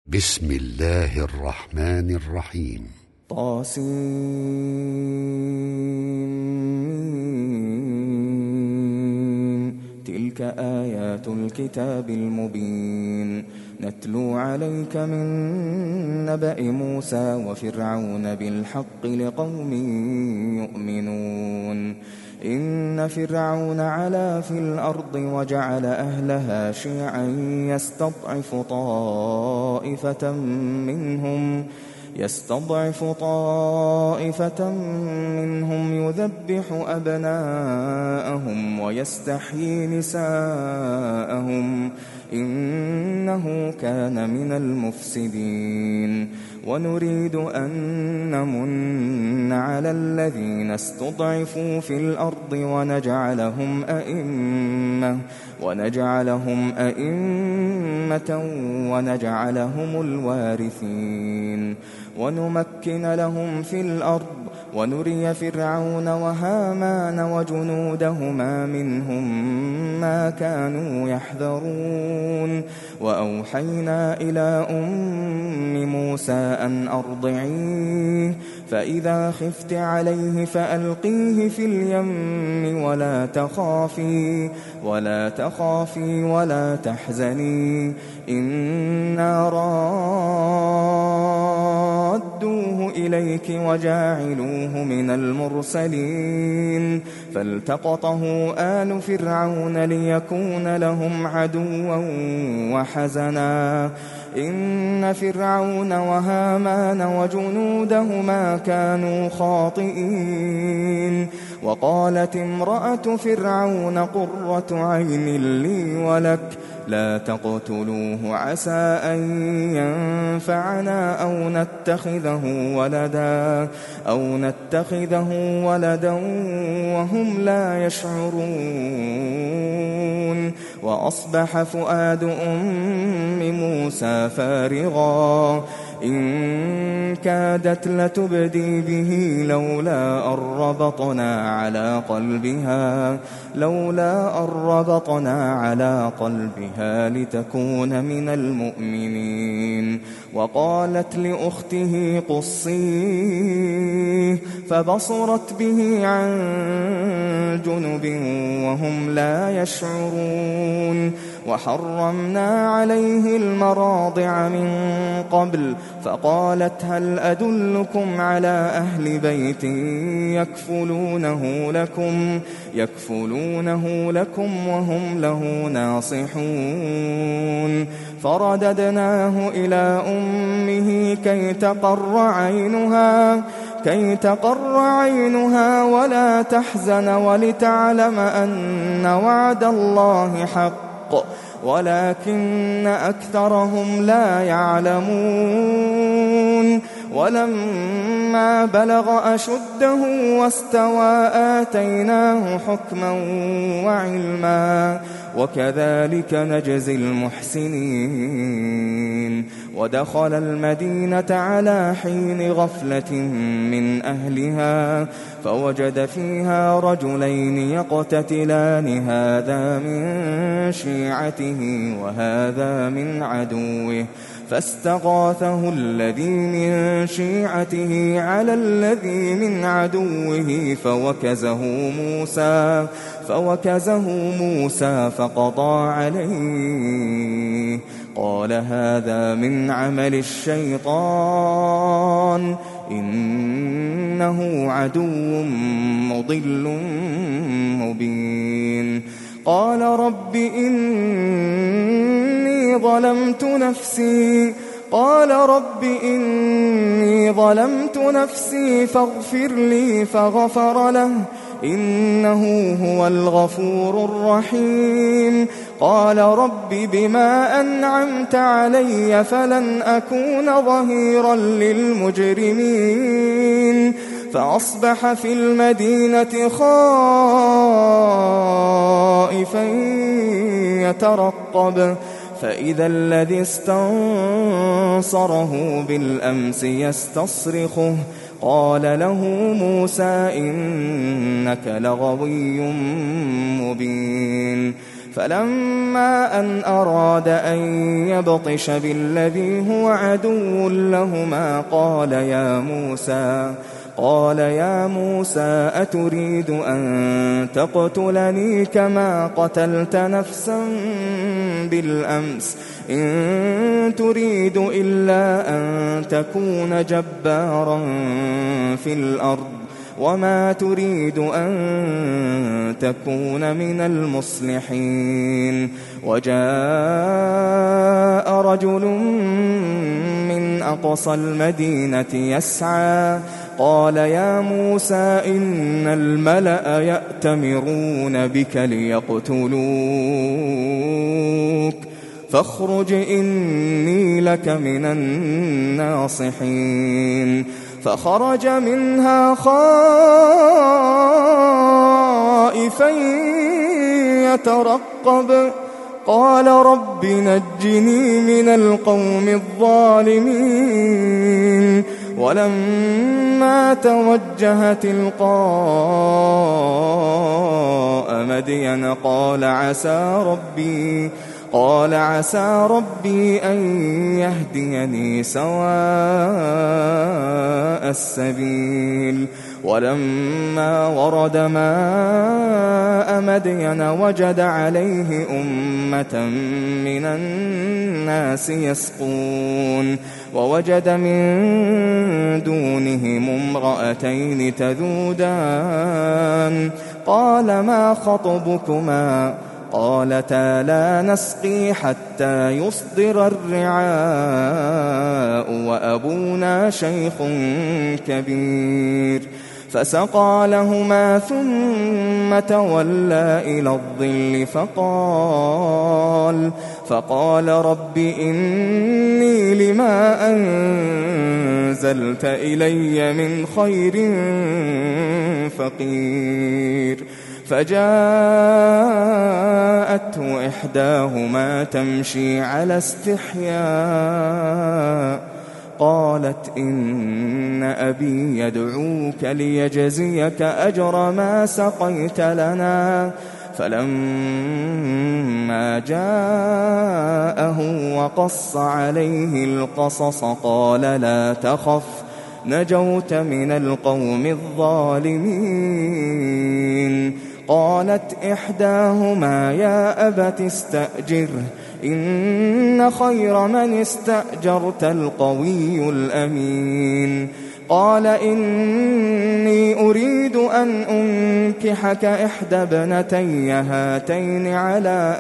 بسم الله الرحمن الرحيم. طاسين. تلك آيات الكتاب المبين نتلو عليك من نبأ موسى وفرعون بالحق لقوم يؤمنون. إن فرعون علا في الأرض وجعل أهلها شيعا يستضعف طائفة منهم يذبح أبناءهم ويستحيي نساءهم إنه كان من المفسدين. ونريد أن نمن على الذين استضعفوا في الأرض ونجعلهم أئمة ونجعلهم الوارثين. ونمكن لهم في الأرض ونري فرعون وهامان وجنودهما منهم ما كانوا يحذرون. وأوحينا إلى أم موسى أن أرضعيه فإذا خفت عليه فألقيه في اليم ولا تخافي ولا تحزني إنا رادوه إليك وجاعلوه من المرسلين. فالتقطه آل فرعون ليكون لهم عدوا وحزنا إن فرعون وهامان وجنودهما كانوا خاطئين. وقالت امرأة فرعون قرة عين لي ولك لا تقتلوه عسى أن ينفعنا أو نتخذه ولدا وهم لا يشعرون. وأصبح فؤاد أم موسى فارغا إن كادت لتبدي به لولا أن ربطنا على قلبها لتكون من المؤمنين. وقالت لأخته قصيه فبصرت به عن جنب وهم لا يشعرون. وحرمنا عليه المراضع من قبل فقالت هل أدلكم على أهل بيت يكفلونه لكم وهم له ناصحون. فرددناه إلى أمه كي تقر عينها ولا تحزن ولتعلم أن وعد الله حق ولكن أكثرهم لا يعلمون. ولما بلغ أشده واستوى آتيناه حكما وعلما وكذلك نجزي المحسنين. ودخل المدينة على حين غفلة من أهلها فوجد فيها رجلين يقتتلان هذا من شيعته وهذا من عدوه فاستغاثه الذي من شيعته على الذي من عدوه فوكزه موسى فقضى عليه. قال هذا من عمل الشيطان إنه عدو مضل مبين. قال رب إني ظلمت نفسي فاغفر لي فغفر له إنه هو الغفور الرحيم. قال رب بما أنعمت علي فلن أكون ظهيرا للمجرمين. فأصبح في المدينة خائفا يترقب فإذا الذي استنصره بالأمس يستصرخه قال له موسى إنك لغوي مبين. فلما أن أراد أن يبطش بالذي هو عدو لهما قال يا موسى أتريد أن تقتلني كما قتلت نفسا بالأمس إن تريد إلا أن تكون جبارا في الأرض وما تريد أن تكون من المصلحين وجاء رجل من أقصى المدينة يسعى قال يا موسى إن الملأ يأتمرون بك ليقتلوك فاخرج إني لك من الناصحين فخرج منها خائفا يترقب قال رب نجني من القوم الظالمين ولما توجه تلقاء مدين قال عسى ربي أن يهديني سواء السبيل ولما ورد ماء مدين وجد عليه أمة من الناس يسقون ووجد من دونهم امرأتين تذودان قال ما خطبكما قالتا لا نسقي حتى يصدر الرعاء وأبونا شيخ كبير فسقى لهما ثم تولى إلى الظل فقال رب إني لما أنزلت إلي من خير فقير فجاءته إحداهما تمشي على استحياء قالت إن أبي يدعوك ليجزيك أجر ما سقيت لنا فلما جاءه وقص عليه القصص قال لا تخف نجوت من القوم الظالمين قالت إحداهما يا أبت استأجره إن خير من استأجرت القوي الأمين قال إني أريد أن أنكحك إحدى ابنتي هاتين على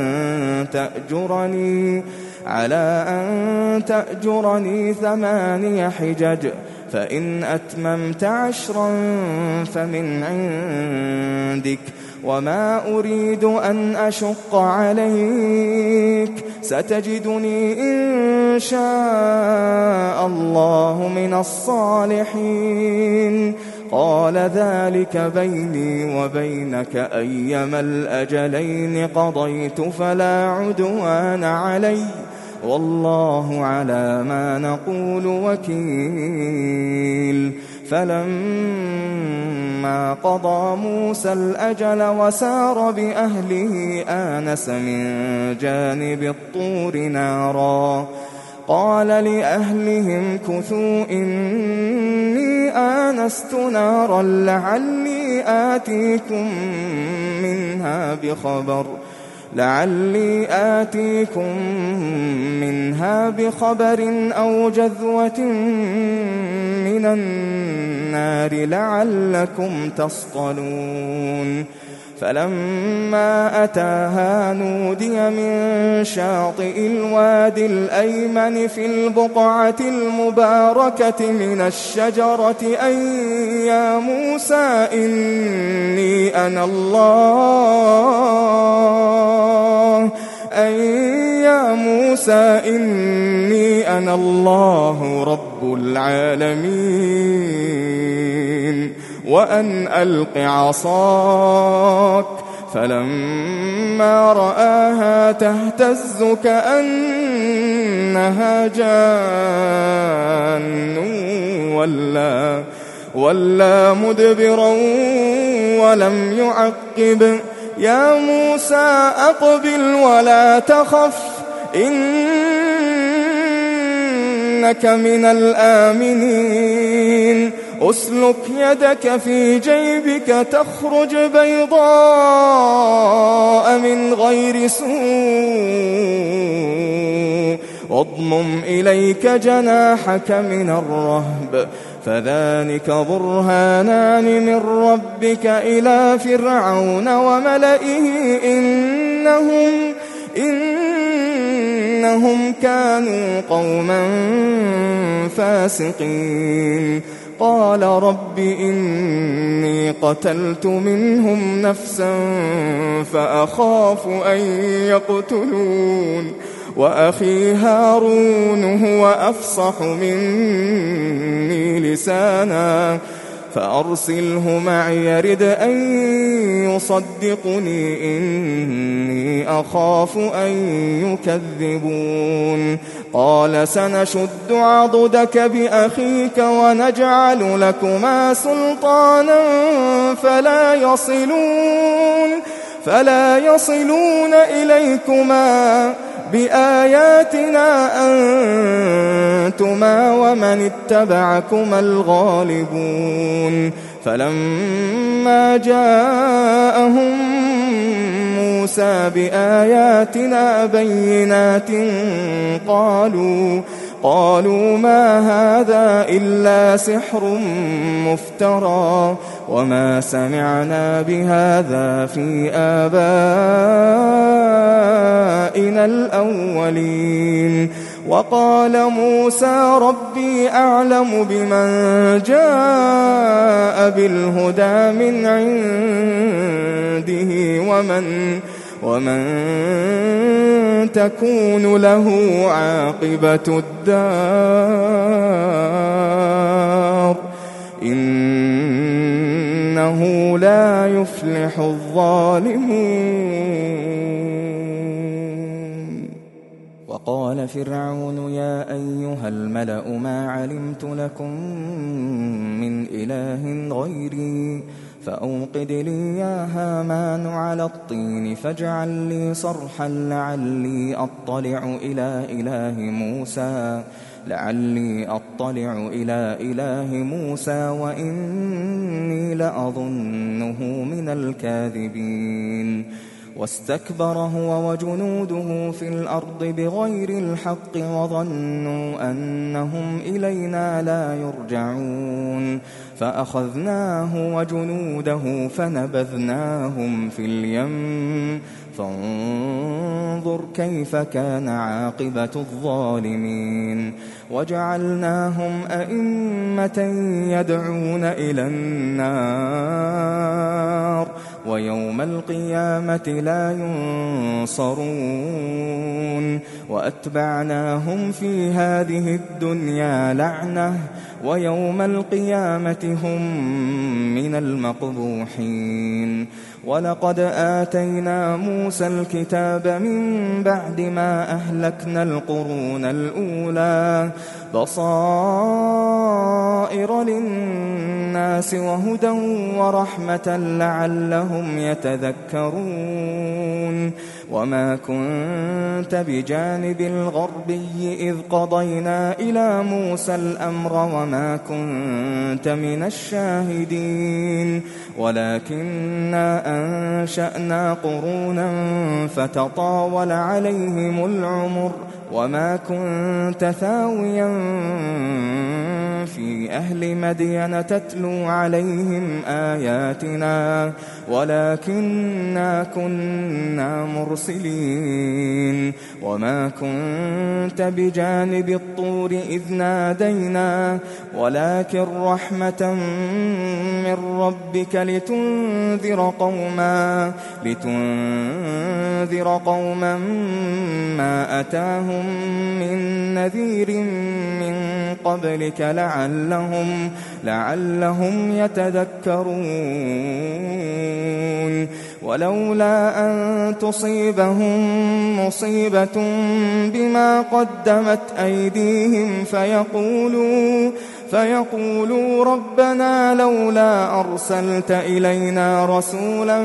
أن تأجرني 8 حجج فإن أتممت 10 فمن عندك وما أريد أن أشق عليك ستجدني إن شاء الله من الصالحين قال ذلك بيني وبينك أيما الأجلين قضيت فلا عدوان علي والله على ما نقول وكيل فلما قضى موسى الأجل وسار بأهله آنس من جانب الطور نارا قال لأهلهم كثوا إني آنست نارا لعلي آتيكم منها بخبر أو جذوة من النار لعلكم تصطلون فلما أتاها نودي من شاطئ الوادي الأيمن في البقعة المباركة من الشجرة أن يا موسى إني أنا الله رب العالمين وأن ألق عصاك فلما رآها تهتز كأنها جان ولا مدبرا ولم يعقب يا موسى أقبل ولا تخف إنك من الآمنين أسلك يدك في جيبك تخرج بيضاء من غير سوء واضمم إليك جناحك من الرهب فذلك برهانان من ربك إلى فرعون وملئه إنهم كانوا قوما فاسقين قال رب إني قتلت منهم نفسا فأخاف أن يقتلون وأخي هارون هو أفصح مني لسانا فأرسله معي يرد أن يصدقني إني أخاف أن يكذبون قال سنشد عضدك بأخيك ونجعل لكما سلطانا فلا يصلون إليكما بآياتنا أنتما ومن اتبعكما الغالبون فلما جاءهم موسى بآياتنا بينات قالوا ما هذا إلا سحر مفترى وما سمعنا بهذا في آبائنا الأولين وقال موسى ربي أعلم بمن جاء بالهدى من عنده ومن تكون له عاقبة الدار إنه لا يفلح الظالمون وقال فرعون يا أيها الملأ ما علمت لكم من إله غيري فأوقد لي يا هامان على الطين فاجعل لي صرحا لعلي أطلع إلى إله موسى وإني لأظنه من الكاذبين واستكبر هو وجنوده في الأرض بغير الحق وظنوا أنهم إلينا لا يرجعون فأخذناه وجنوده فنبذناهم في اليم فانظر كيف كان عاقبة الظالمين وجعلناهم أئمة يدعون إلى النار ويوم القيامة لا ينصرون وأتبعناهم في هذه الدنيا لعنة ويوم القيامة هم من المقبوحين ولقد آتينا موسى الكتاب من بعد ما أهلكنا القرون الأولى بصائر للناس وهدى ورحمة لعلهم يتذكرون وما كنت بجانب الغربي إذ قضينا إلى موسى الأمر وما كنت من الشاهدين ولكننا أنشأنا قرونا فتطاول عليهم العمر وما كنت ثاويا في أهل مدين تتلو عليهم آياتنا ولكننا كنا مرسلين وما كنت بجانب الطور إذ نادينا ولكن رحمة من ربك لتنذر قوما ما أتاهم من نذير من قبلك لعلهم يتذكرون ولولا أن تصيبهم مصيبة بما قدمت أيديهم فيقولوا ربنا لولا أرسلت إلينا رسولا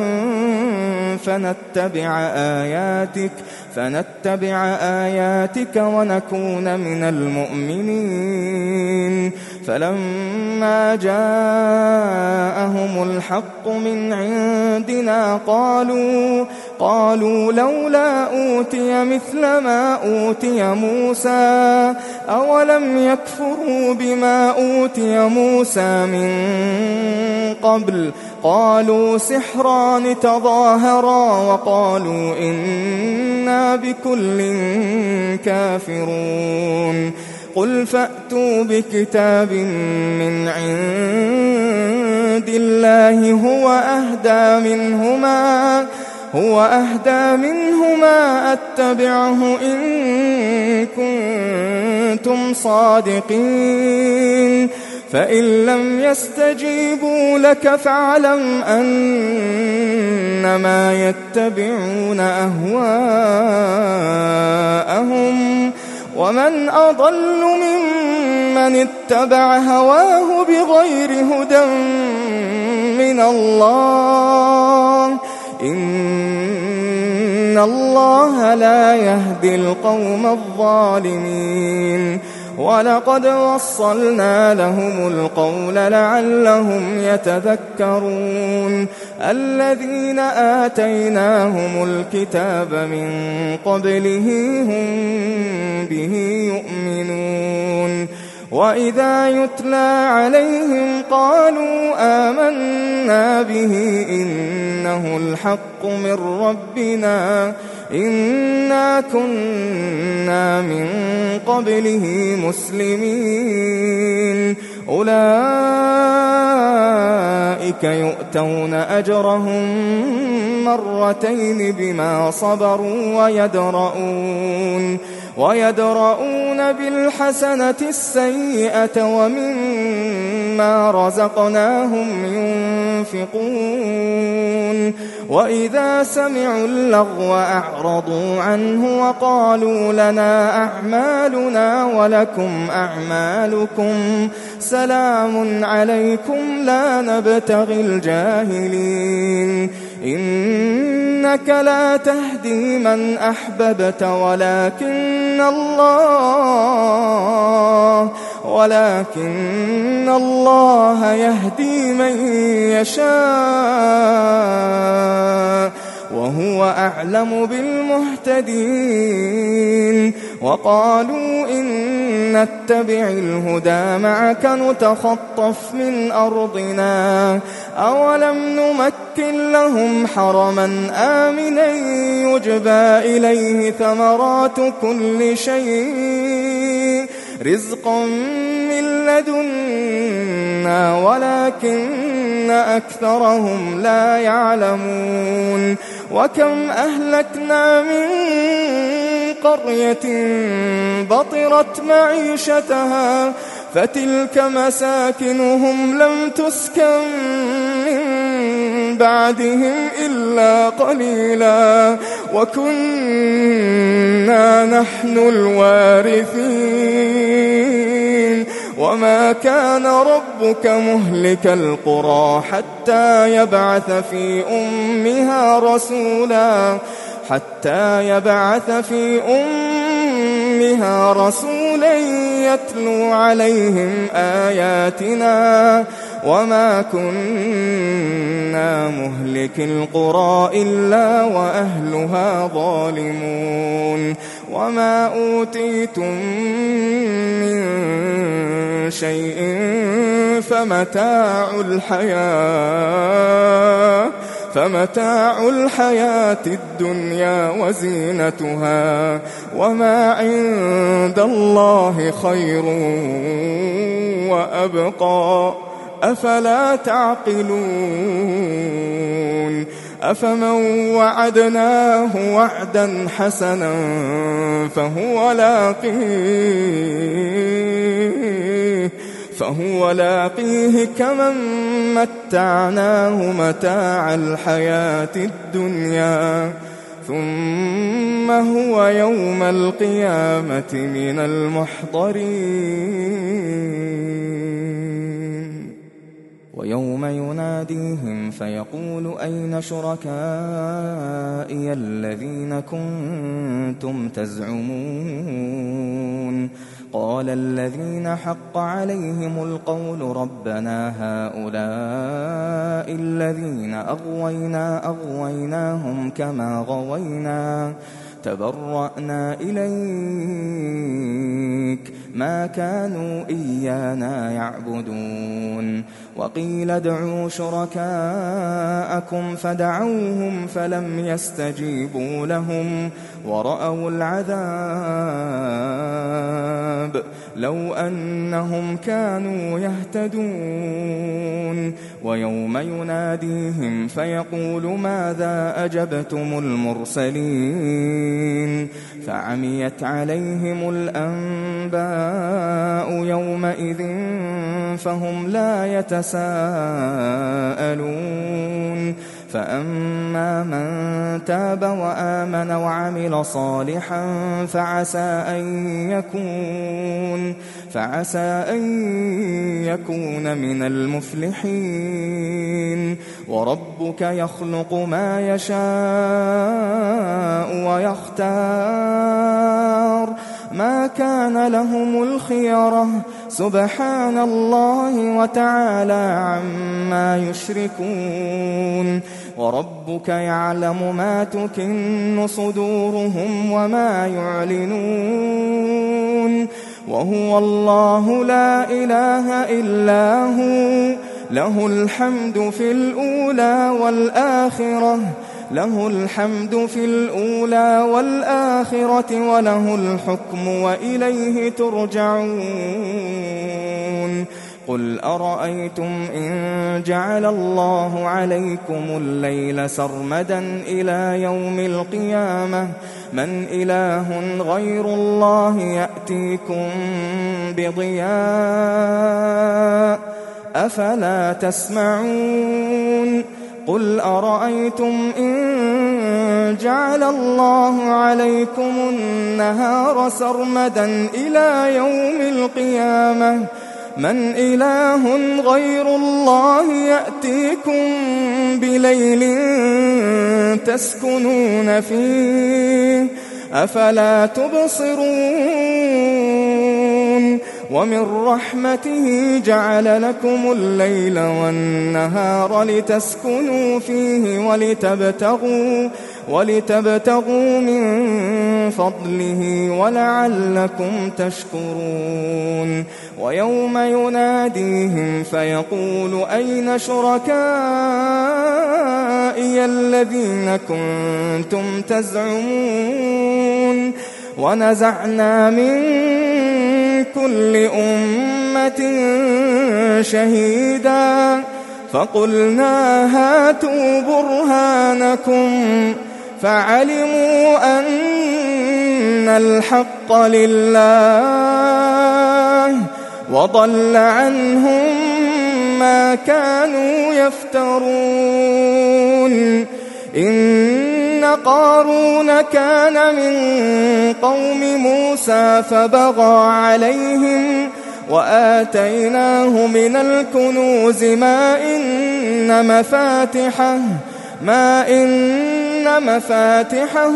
فنتبع آياتك ونكون من المؤمنين. فلما جاءهم الحق من عندنا قالوا لولا أوتي مثل ما أوتي موسى أولم يكفروا بما أوتي موسى من قبل قالوا سحران تظاهرا وقالوا إنا بكل كافرون. قل فأتوا بكتاب من عند الله هو أهدى منهما أتبعه إن كنتم صادقين. فإن لم يستجيبوا لك فاعلم أنما يتبعون أهواءهم ومن أضل ممن اتبع هواه بغير هدى من الله إن الله لا يهدي القوم الظالمين. ولقد وصلنا لهم القول لعلهم يتذكرون. الذين آتيناهم الكتاب من قبله هم به يؤمنون. وإذا يتلى عليهم قالوا آمنا به إنه الحق من ربنا إنا كنا من قبله مسلمين. أولئك يؤتون أجرهم مرتين بما صبروا ويدرؤون بالحسنة السيئة ومما رزقناهم ينفقون. وإذا سمعوا اللغو أعرضوا عنه وقالوا لنا أعمالنا ولكم أعمالكم سلام عليكم لا نبتغي الجاهلين. إنك لا تهدي من أحببت ولكن الله يهدي من يشاء وهو أعلم بالمهتدين. وقالوا إن نتبع الهدى معك نتخطف من أرضنا أولم نمكن لهم حرما آمنا يجبى إليه ثمرات كل شيء رزقا من لدنا ولكن أكثرهم لا يعلمون. وكم أهلكنا من قرية بطرت معيشتها فتلك مساكنهم لم تسكن من بعدهم إلا قليلا وكنا نحن الوارثين. وما كان ربك مهلك القرى حتى يبعث في أمها رسولا يتلو عليهم آياتنا وما كنا مهلك القرى إلا وأهلها ظالمون. وما أوتيتم من شيء فمتاع الحياة الدنيا وزينتها وما عند الله خير وأبقى أفلا تعقلون. أفمن وعدناه وعدا حسنا فهو لاقيه كمن متعناه متاع الحياة الدنيا ثم هو يوم القيامة من المحضرين. ويوم يناديهم فيقول أين شركائي الذين كنتم تزعمون قال الذين حق عليهم القول ربنا هؤلاء الذين أغويناهم كما غوينا تبرأنا إليك ما كانوا إيانا يعبدون وقيل ادعوا شركاءكم فدعوهم فلم يستجيبوا لهم ورأوا العذاب لو أنهم كانوا يهتدون ويوم يناديهم فيقول ماذا أجبتم المرسلين فعميت عليهم الأنباء يومئذ فهم لا يتساءلون فأما من تاب وآمن وعمل صالحا فعسى أن يكون من المفلحين وربك يخلق ما يشاء ويختار ما كان لهم الخيرة سبحان الله وتعالى عما يشركون وربك يعلم ما تكن صدورهم وما يعلنون وهو الله لا إله إلا هو له الحمد في الأولى والآخرة وله الحكم وإليه ترجعون قل أرأيتم إن جعل الله عليكم الليل سرمدا إلى يوم القيامة من إله غير الله يأتيكم بضياء أفلا تسمعون قل أرأيتم إن جعل الله عليكم النهار سرمدا إلى يوم القيامة من إله غير الله يأتيكم بليل تسكنون فيه أفلا تبصرون ومن رحمته جعل لكم الليل والنهار لتسكنوا فيه ولتبتغوا من فضله ولعلكم تشكرون ويوم يناديهم فيقول أين شركائي الذين كنتم تزعمون ونزعنا من كل أمة شهيدا فقلنا هاتوا برهانكم فعلموا أن الحق لله وضل عنهم ما كانوا يفترون إن قارون كان من قوم موسى فبغى عليهم وآتيناه من الكنوز ما إن مفاتحه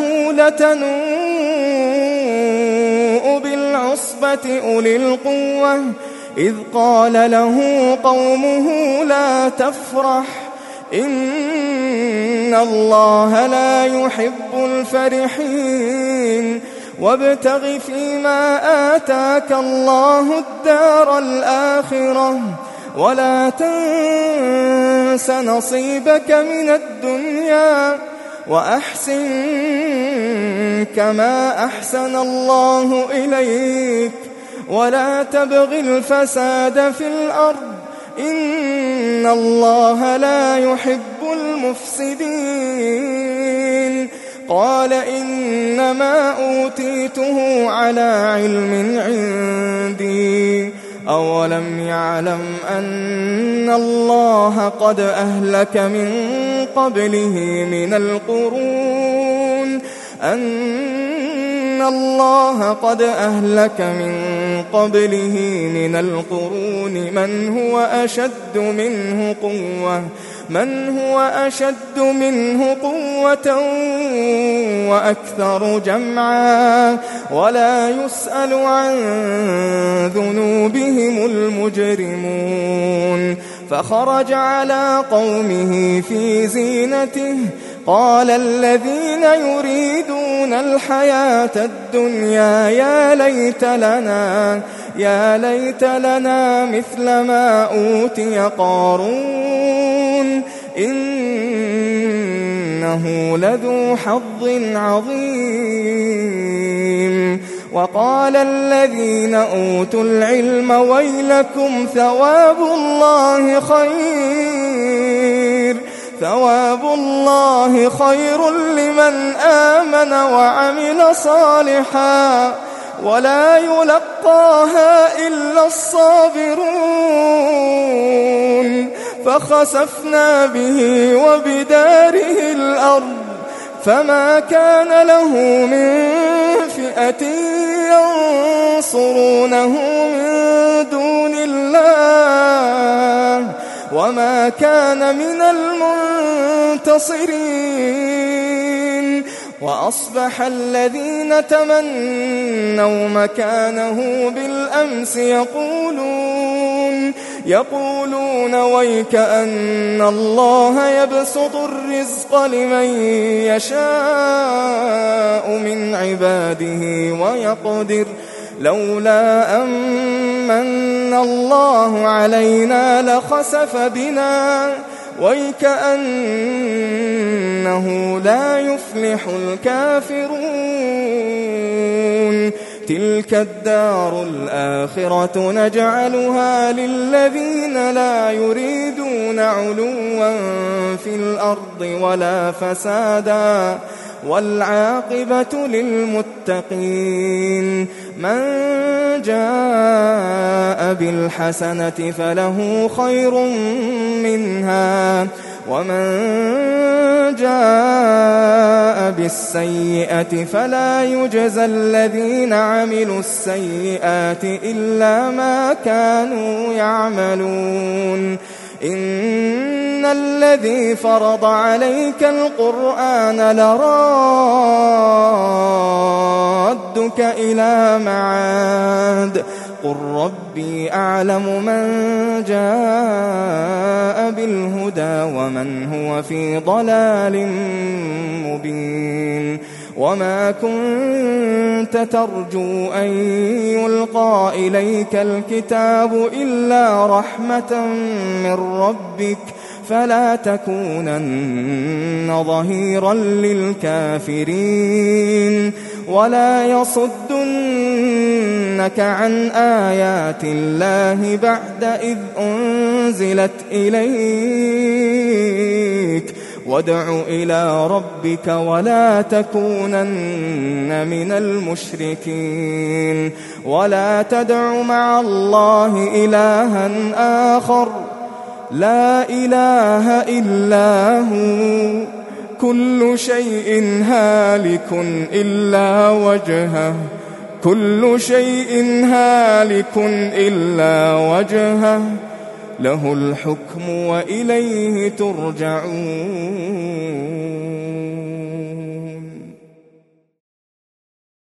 لتنوء بالعصبة أولي القوة إذ قال له قومه لا تفرح إن الله لا يحب الفرحين وابتغ فيما آتاك الله الدار الآخرة ولا تنس نصيبك من الدنيا وأحسن كما أحسن الله إليك ولا تبغ الفساد في الأرض إن الله لا يحب المفسدين قال إنما أوتيته على علم عندي أولم يعلم أن الله قد أهلك من قبله من القرون قبله من القرون من هو أشد منه قوة وأكثر جمعا ولا يسأل عن ذنوبهم المجرمون. فخرج على قومه في زينته قال الذين يريدون الحياة الدنيا يا ليت لنا مثل ما أوتي قارون إنه لذو حظ عظيم. وقال الذين أوتوا العلم ويلكم ثواب الله خير لمن آمن وعمل صالحا ولا يلقاها إلا الصابرون. فخسفنا به وبداره الأرض فما كان له من فئة ينصرونه من دون الله وما كان من المنتصرين. وأصبح الذين تمنوا مكانه بالأمس يقولون ويك أن الله يبسط الرزق لمن يشاء من عباده ويقدر لولا أمن الله علينا لخسف بنا ويكأنه لا يفلح الكافرون. تلك الدار الآخرة نجعلها للذين لا يريدون علوا في الأرض ولا فسادا والعاقبة للمتقين. من جاء بالحسنة فله خير منها ومن جاء بالسيئة فلا يجزى الذين عملوا السيئات إلا ما كانوا يعملون. إن الذي فرض عليك القرآن لرادك إلى معاد قل ربي أعلم من جاء بالهدى ومن هو في ضلال مبين. وما كنت ترجو أن يلقى إليك الكتاب إلا رحمة من ربك فلا تكونن ظهيرا للكافرين. ولا يصدنك عن آيات الله بعد إذ أنزلت إليك وادع إلى ربك ولا تكونن من المشركين. ولا تدع مع الله إلها آخر لا إله إلا هو كل شيء هالك إلا وجهه له الحكم وإليه ترجعون.